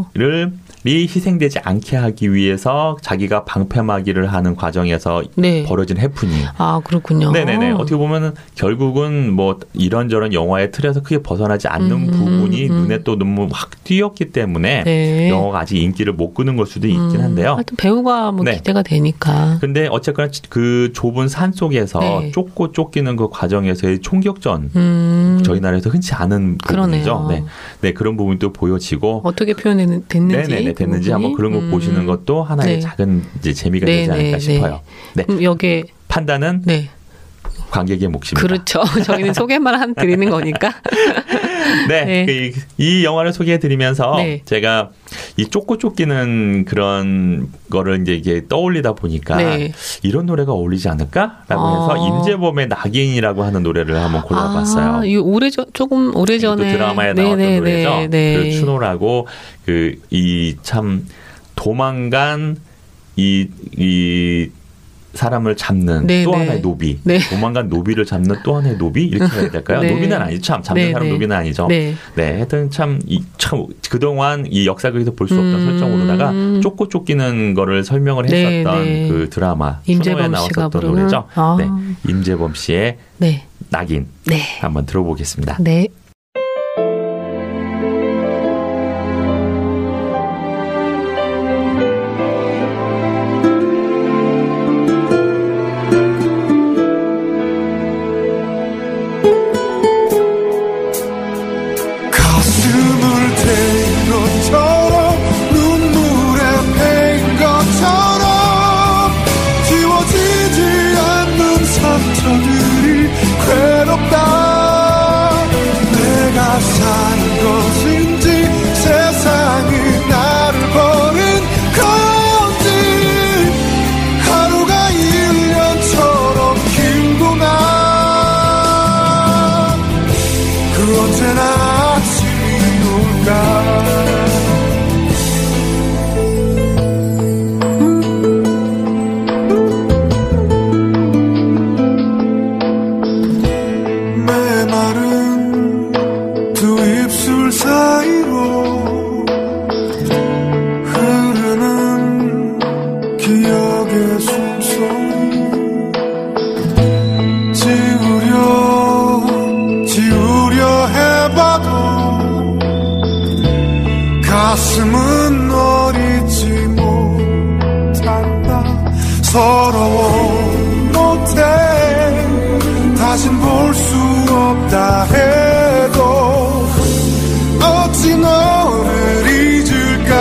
딸을 이 희생되지 않게 하기 위해서 자기가 방패막이를 하는 과정에서 네. 벌어진 해프닝. 아, 그렇군요. 네네네. 어떻게 보면은 결국은 뭐 이런저런 영화의 틀에서 크게 벗어나지 않는 음, 부분이 음. 눈에 또 너무 확 띄었기 때문에 네. 영화가 아직 인기를 못 끄는 걸 수도 있긴 음, 한데요. 하여튼 배우가 뭐 네. 기대가 되니까. 근데 어쨌거나 그 좁은 산 속에서 네. 쫓고 쫓기는 그 과정에서의 총격전. 음. 저희 나라에서 흔치 않은 부분이죠. 그러네요. 네. 네, 그런 부분도 보여지고. 어떻게 표현됐는지. 네네네, 됐는지 그 한번 부분이? 그런 거 음. 보시는 것도 하나의 네. 작은 이제 재미가 네, 되지 않을까 네, 싶어요. 네. 그럼 여기에, 판단은 네. 관객의 몫입니다. 그렇죠. 저희는 소개만 한 드리는 거니까. 네, 네. 그, 이- 이 영화를 소개해드리면서 네. 제가 이 쫓고 쫓기는 그런 거를 이제 이게 떠올리다 보니까 네. 이런 노래가 어울리지 않을까라고 아. 해서 임재범의 낙인이라고 하는 노래를 한번 골라봤어요. 아, 이 오래전, 조금 오래전에. 이것도 드라마에 나왔던 네네네, 노래죠. 네. 그 추노라고 그 이 참 도망간 이 이 사람을 잡는 네, 또 네. 하나의 노비, 네. 도망간 노비를 잡는 또 하나의 노비 이렇게 해야 될까요? 네. 노비는 아니죠, 참 잡는 네, 사람 네. 노비는 아니죠. 네. 네, 하여튼 참, 이, 참, 그동안 이 역사극에서 볼 수 없던 음. 설정으로다가 쫓고 쫓기는 거를 설명을 네, 했었던 네. 그 드라마. 임재범 추노에 씨가 나왔었던 부르는? 노래죠. 아. 네. 임재범 씨의 네. 낙인. 네. 한번 들어보겠습니다. 네. 가슴을 태인 것처럼 눈물에 패인 것처럼 지워지지 않는 상처들이 괴롭다. 내가 사는 것인지 세상이 나를 버린 건지 하루가 일 년처럼 길구나. 그 언제나 아침이 올까. 메마른 두 입술 사이로 흐르는 기억의 숨소리 지우려 지우려 해봐도 가슴은 어리지 못한다. 서러워 못해 다신 볼 수 없다 해도 어찌 너를 잊을까.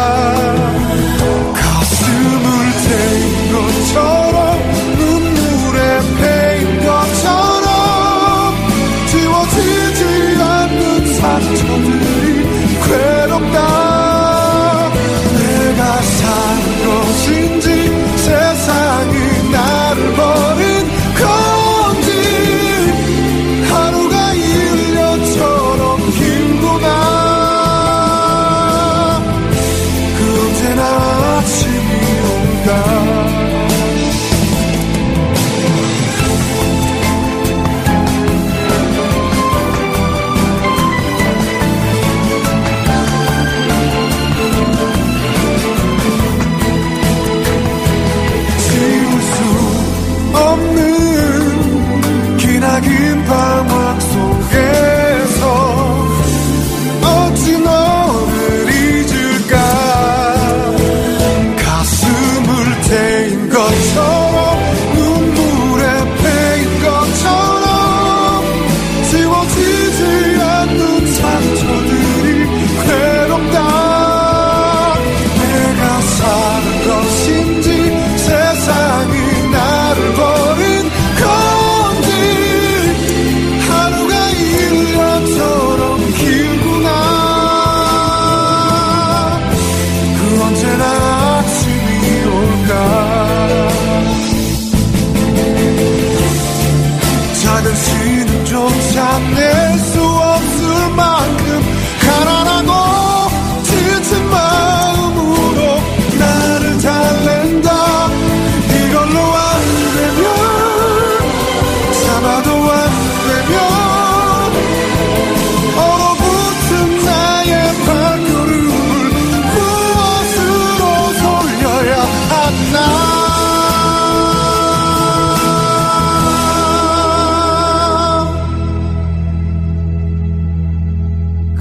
가슴을 태인 것처럼 눈물에 패인 것처럼 지워지지 않는 상처들이 괴롭다.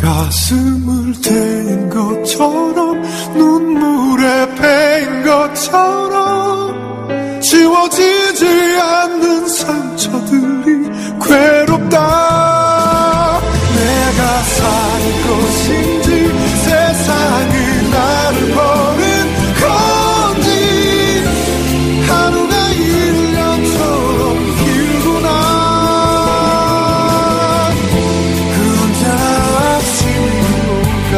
가슴을 대인 것처럼 눈물에 베인 것처럼 지워지지 않는 상처들이 괴롭다. 내가 살 것인지 세상이 나를 버린 건지 하루가 일 년처럼 길구나. 그 언제나 아침이 올까.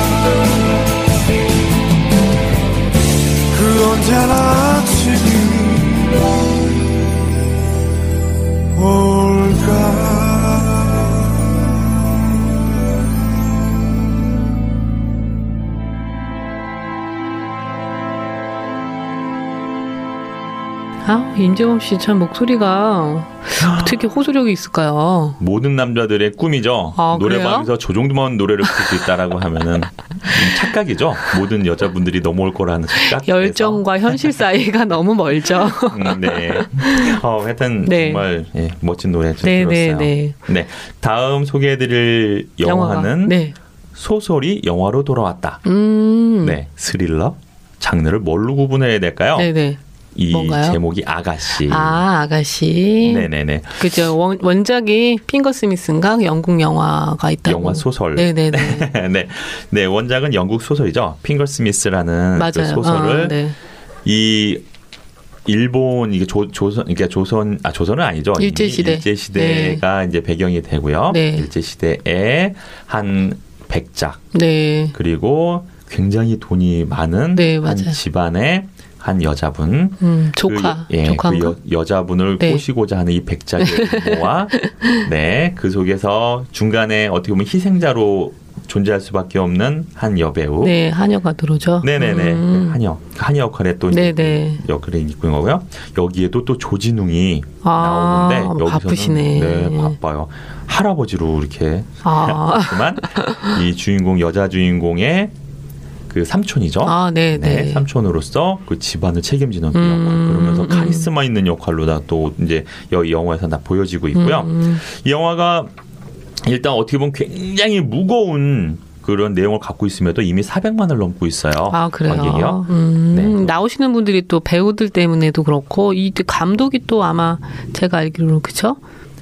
그 언제나 아침이 올까. 아, 임재범 씨 참 목소리가 어떻게 호소력이 있을까요? 모든 남자들의 꿈이죠. 아, 노래방에서 저 정도만 노래를 부를 수 있다라고 하면은 착각이죠. 모든 여자분들이 넘어올 거라는 착각. 열정과 현실 사이가 너무 멀죠. 음, 네. 어, 하여튼 네. 정말 예, 멋진 노래 좀 네, 들었어요. 네, 네. 네. 다음 소개해드릴 영화는 네. 소설이 영화로 돌아왔다. 음. 네. 스릴러 장르를 뭘로 구분해야 될까요? 네, 네. 이 뭔가요? 제목이 아가씨. 아, 아가씨. 네네네. 그죠. 원, 원작이 핑거 스미스인가? 영국 영화가 있다고. 영화 소설. 네네네. 네. 네, 원작은 영국 소설이죠. 핑거 스미스라는 맞아요. 그 소설을 아, 네. 이 일본 이게 조, 조선 이게 조선 아 조선은 아니죠. 일제 시대. 일제 시대가 네. 이제 배경이 되고요. 네. 일제 시대에 한 백작 네. 그리고 굉장히 돈이 많은 네, 한 맞아요. 집안의 한 여자분, 음, 조카, 그, 예, 조카인가? 그 여, 여자분을 네. 꼬시고자 하는 이 백작의 음모와, 네, 그 속에서 중간에 어떻게 보면 희생자로 존재할 수밖에 없는 한 여배우, 네, 한여가 들어오죠. 네네네, 음. 한여, 한여 역할에 또 이제 네네. 역할을 입고 있는 거고요. 여기에도 또 조진웅이 아, 나오는데 여기서는 바쁘시네. 네, 바빠요. 할아버지로 이렇게 아. 하지만 이 주인공 여자 주인공의 그 삼촌이죠. 아, 네, 네. 삼촌으로서 그 집안을 책임지는 그 음, 역할. 그러면서 음. 카리스마 있는 역할로 다 또 이제 이 영화에서 다 보여지고 있고요. 음. 이 영화가 일단 어떻게 보면 굉장히 무거운 그런 내용을 갖고 있음에도 이미 사백만을 넘고 있어요. 아, 그래요? 관객이요. 음, 네. 나오시는 분들이 또 배우들 때문에도 그렇고, 이 감독이 또 아마 제가 알기로는, 그쵸?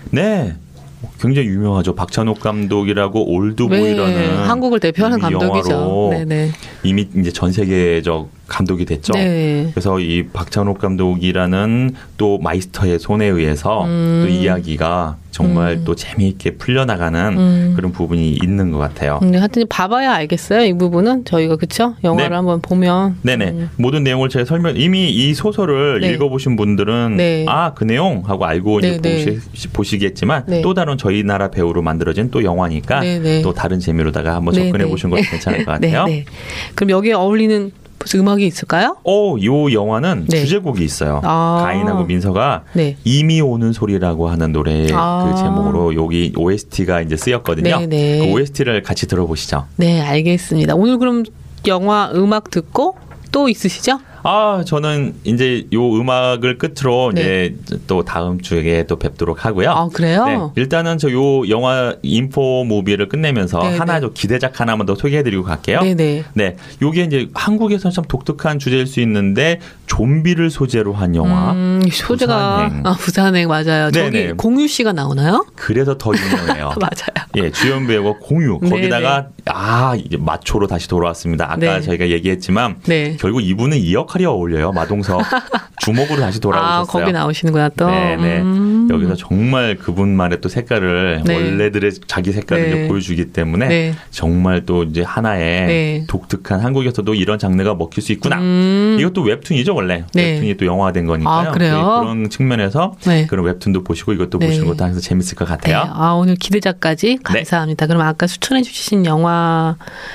네. 굉장히 유명하죠. 박찬욱 감독이라고 올드보이라는 네, 한국을 대표하는 이미 감독이죠. 영화로 네네. 이미 이제 전 세계적 감독이 됐죠. 네. 그래서 이 박찬욱 감독이라는 또 마이스터의 손에 의해서 음. 또 이야기가 정말 음. 또 재미있게 풀려나가는 음. 그런 부분이 있는 것 같아요. 네, 하여튼 봐봐야 알겠어요. 이 부분은 저희가 그쵸? 영화를 네. 한번 보면. 네네. 음. 모든 내용을 제가 설명, 이미 이 소설을 네. 읽어보신 분들은 네. 아, 그 내용 하고 알고 이제 네, 네. 보시, 보시겠지만 네. 또 다른 저희 나라 배우로 만들어진 또 영화니까 네, 네. 또 다른 재미로다가 한번 네, 접근해 네. 보시는 것도 괜찮을 것 같아요. 네, 네. 그럼 여기에 어울리는 무슨 음악이 있을까요? 오, 요 영화는 네. 주제곡이 있어요. 아. 가인하고 민서가 네. 이미 오는 소리라고 하는 노래 아. 그 제목으로 여기 오에스티가 이제 쓰였거든요. 네, 네. 그 오에스티를 같이 들어보시죠. 네, 알겠습니다. 오늘 그럼 영화 음악 듣고 또 있으시죠? 아, 저는 이제 요 음악을 끝으로 네. 이제 또 다음 주에 또 뵙도록 하고요. 아, 그래요? 네, 일단은 저 요 영화 인포 무비를 끝내면서 네, 하나 네. 좀 기대작 하나만 더 소개해드리고 갈게요. 네네. 네, 요게 이제 한국에서는 참 독특한 주제일 수 있는데 좀비를 소재로 한 영화. 음, 소재가 부산행. 아, 부산행 맞아요. 네네. 저기 공유 씨가 나오나요? 그래서 더 유명해요. 맞아요. 예, 주연 배우가 공유. 네네. 거기다가 아 이제 마초로 다시 돌아왔습니다. 아까 네. 저희가 얘기했지만 네. 결국 이분은 이 역할이 어울려요. 마동석 주목으로 다시 돌아오셨어요. 아, 거기 나오시는구나 또. 네네. 음. 여기서 정말 그분만의 또 색깔을 네. 원래들의 자기 색깔을 네. 이제 보여주기 때문에 네. 정말 또 이제 하나의 네. 독특한 한국에서도 이런 장르가 먹힐 수 있구나. 음. 이것도 웹툰이죠 원래. 네. 웹툰이 또 영화된 거니까요. 아, 그래요? 네, 그런 측면에서 네. 그런 웹툰도 보시고 이것도 네. 보시는 것도 항상 재밌을 것 네. 같아요. 아, 오늘 기대작까지 감사합니다. 그럼 아까 추천해 주신 영화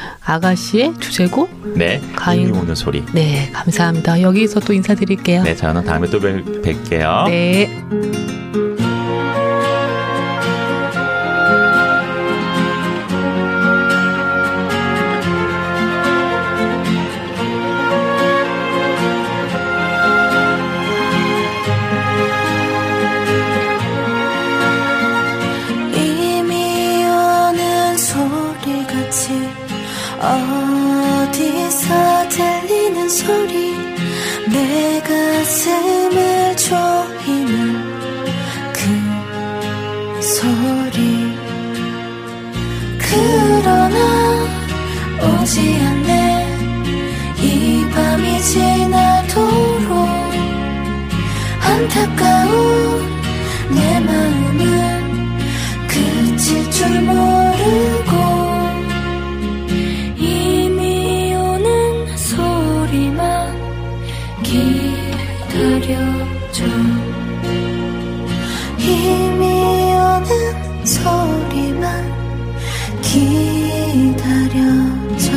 아가씨의 주제곡? 네. 가인. 이미 오는 소리. 네, 감사합니다. 여기서 또 인사드릴게요. 네, 저는 다음에 또 뵐, 뵐게요. 네. 이미 오는 소리가 어디서 들리는 소리 내 가슴을 조이는 그 소리 그러나 오지 않네 이 밤이 지나도록 안타까운 내 마음은 그칠 줄 모르고 이미 오는 소리만 기다려줘 이미 오는 소리만 기다려줘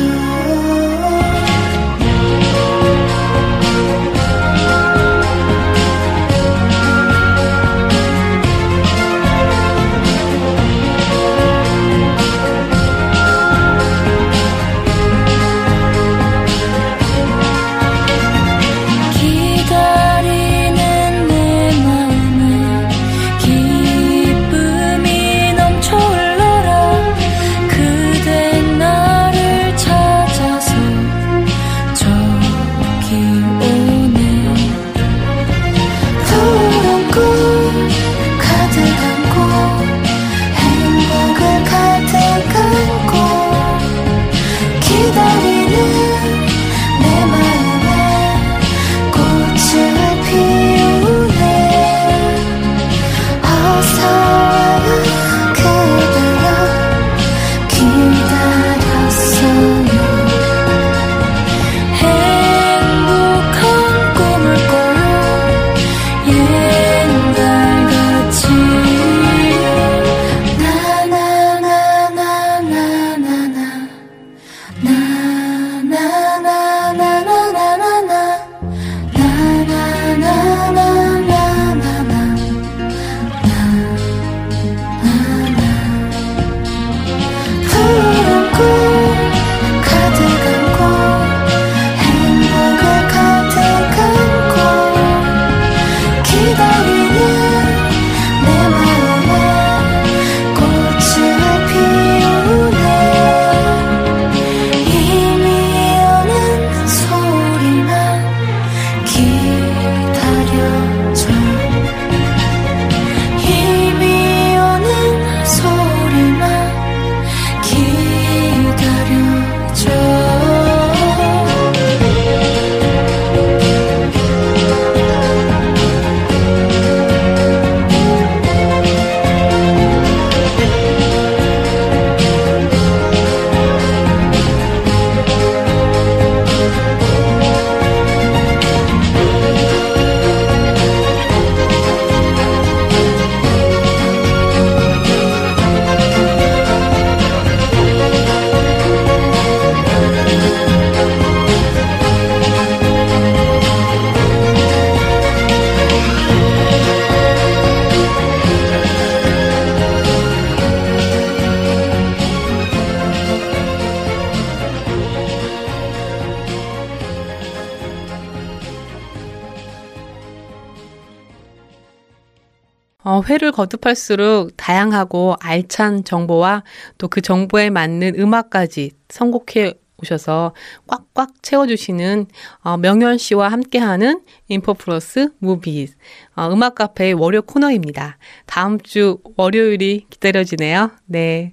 어, 회를 거듭할수록 다양하고 알찬 정보와 또 그 정보에 맞는 음악까지 선곡해 오셔서 꽉꽉 채워주시는 어, 명현 씨와 함께하는 인포플러스 무비즈 어, 음악 카페의 월요 코너입니다. 다음 주 월요일이 기다려지네요. 네,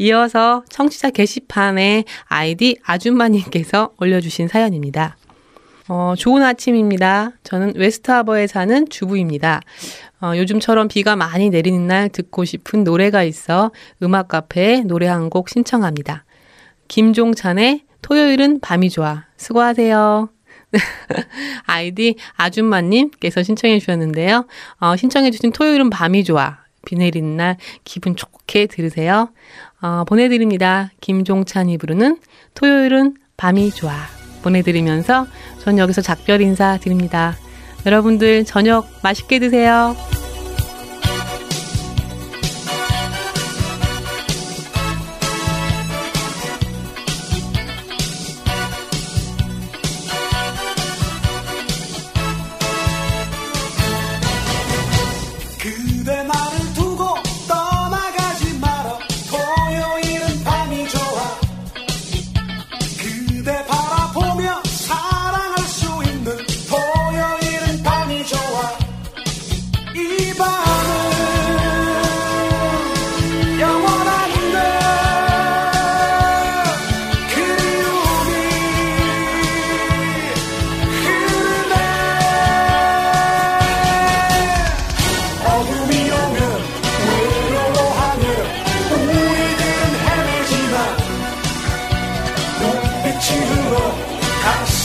이어서 청취자 게시판에 아이디 아줌마님께서 올려주신 사연입니다. 어, 좋은 아침입니다. 저는 웨스트하버에 사는 주부입니다. 어, 요즘처럼 비가 많이 내리는 날 듣고 싶은 노래가 있어 음악 카페에 노래 한 곡 신청합니다. 김종찬의 토요일은 밤이 좋아. 수고하세요. 아이디 아줌마님께서 신청해 주셨는데요. 어, 신청해 주신 토요일은 밤이 좋아. 비 내리는 날 기분 좋게 들으세요. 어, 보내드립니다. 김종찬이 부르는 토요일은 밤이 좋아. 보내드리면서 전 여기서 작별 인사 드립니다. 여러분들 저녁 맛있게 드세요. 그대 나를 두고 떠나가지 마라 토요일은 밤이 좋아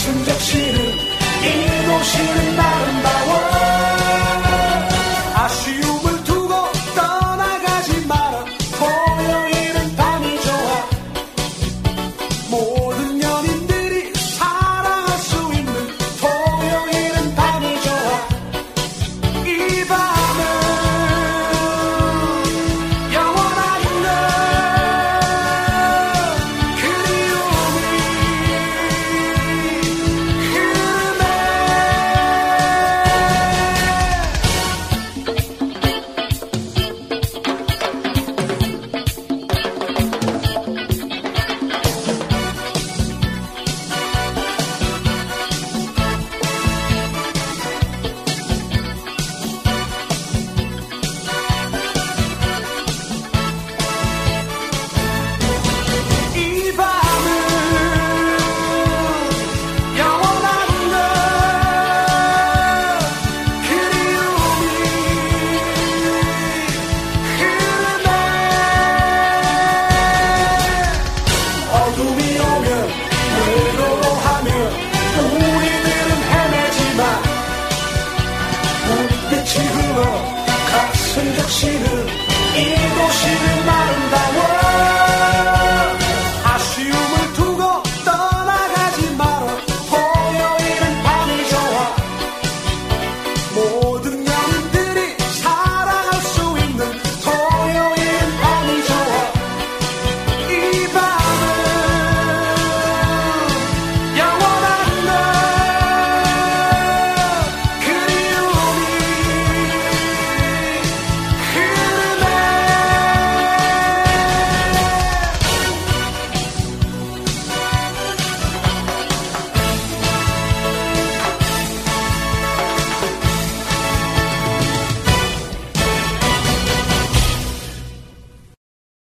웃음 적시는 이 도시는 나른다